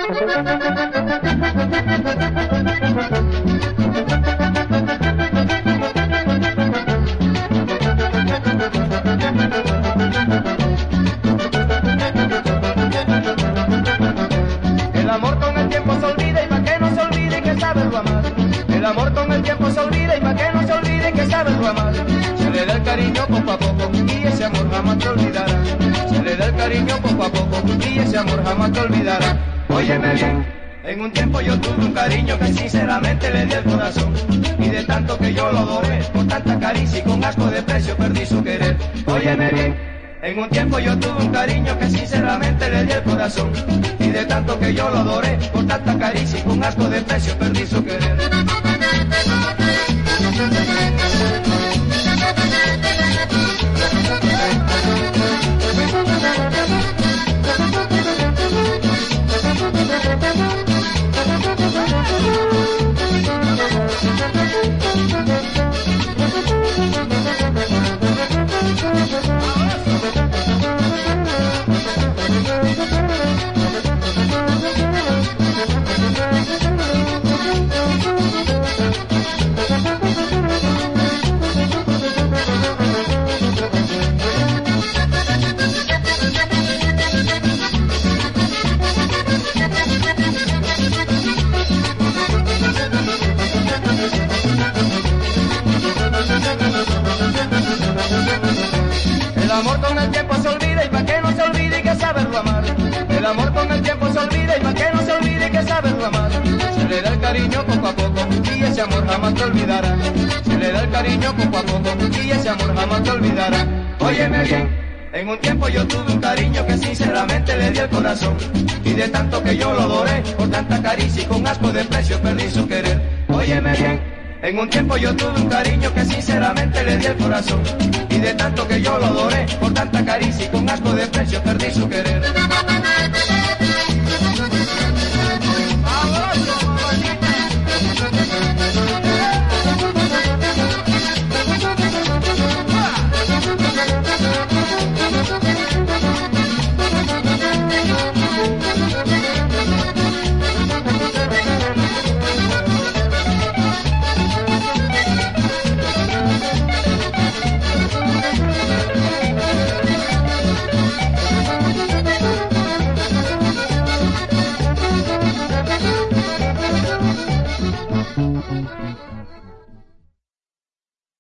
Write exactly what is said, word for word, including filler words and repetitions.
El amor con el tiempo se olvida y pa' que no se olvide que saberlo amar. El amor con el tiempo se olvida y pa' que no se olvide que saberlo amar. Se le da el cariño poco a poco y ese amor jamás te olvidará. Se le da el cariño poco a poco y ese amor jamás te olvidará. Óyeme bien, en un tiempo yo tuve un cariño que sinceramente le di el corazón. Y de tanto que yo lo adoré, por tanta caricia y con asco de precio perdí su querer. Óyeme bien, en un tiempo yo tuve un cariño que sinceramente le di el corazón. Y de tanto que yo lo adoré, por tanta caricia y con asco de precio perdí su querer. El amor con el tiempo se olvida y pa' que no se olvide que saberlo amar. El amor con el tiempo se olvida y pa' que no se olvide que saberlo amar. Se le da el cariño poco a poco y ese amor jamás te olvidará. Se le da el cariño poco a poco y ese amor jamás te olvidará. Óyeme bien, en un tiempo yo tuve un cariño que sinceramente le di el corazón. Y de tanto que yo lo adoré, por tanta caricia y con asco de precio perdí su querer. Óyeme bien, en un tiempo yo tuve un cariño que sinceramente le di el corazón. Y de tanto que yo lo adoré, por tanta caricia y con asco de precio perdí su querer.